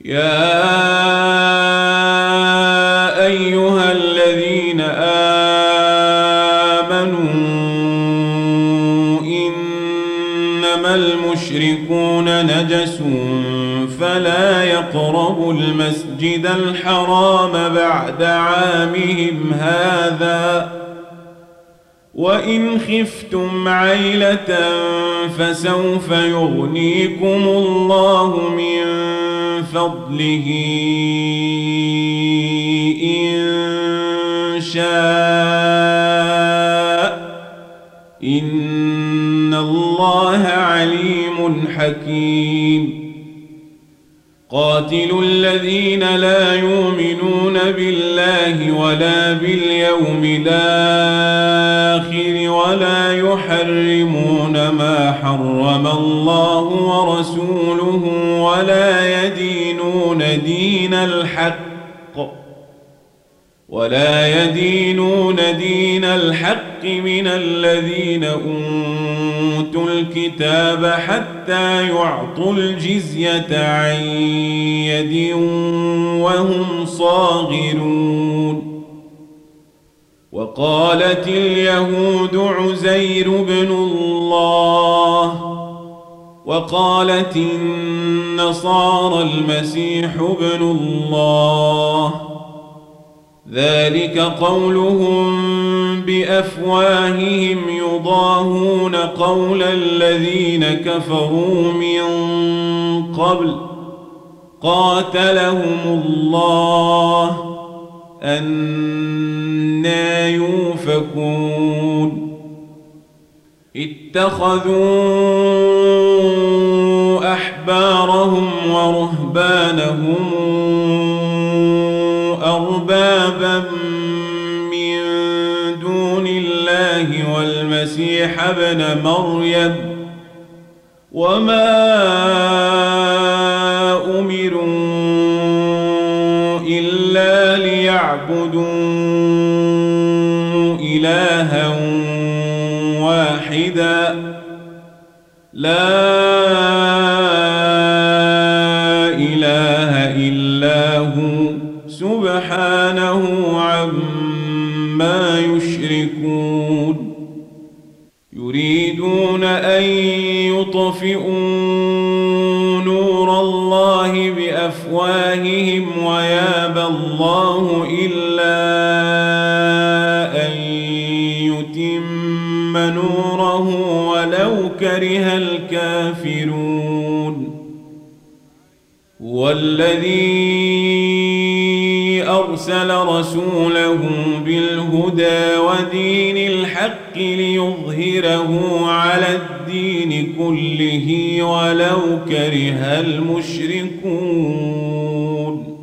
يا أيها الذين آمنوا إنما المشركون نجس فلا يقربوا المسجد الحرام بعد عامهم هذا وإن خفتم عيلة فسوف يغنيكم الله من فضله إن شاء إن الله عليم حكيم قاتلوا الذين لا يؤمنون بالله ولا باليوم الآخر ولا يحرمون ما حرم الله ورسوله ولا يدينون دين الحق من الذين أوتوا الكتاب حتى يعطوا الجزية عن يد وهم صاغرون وقالت اليهود عزير بن الله وقالت النصارى المسيح ابن الله ذلك قولهم بأفواههم يضاهون قول الذين كفروا من قبل قاتلهم الله أنى يؤفكون اتخذوا أحبارهم ورهبانهم أربابا من دون الله والمسيح ابن مريم وما أمروا إلا ليعبدوا إلها واحدا لا إله إلا هو سبحانه عما يشركون يريدون أن يطفئوا نور الله بأفواههم ويابى الله إلا أن يتم نوره ولو كره الكافرون هو الذي أرسل رسوله بالهدى ودين الحق ليظهره على الدين كله ولو كره المشركون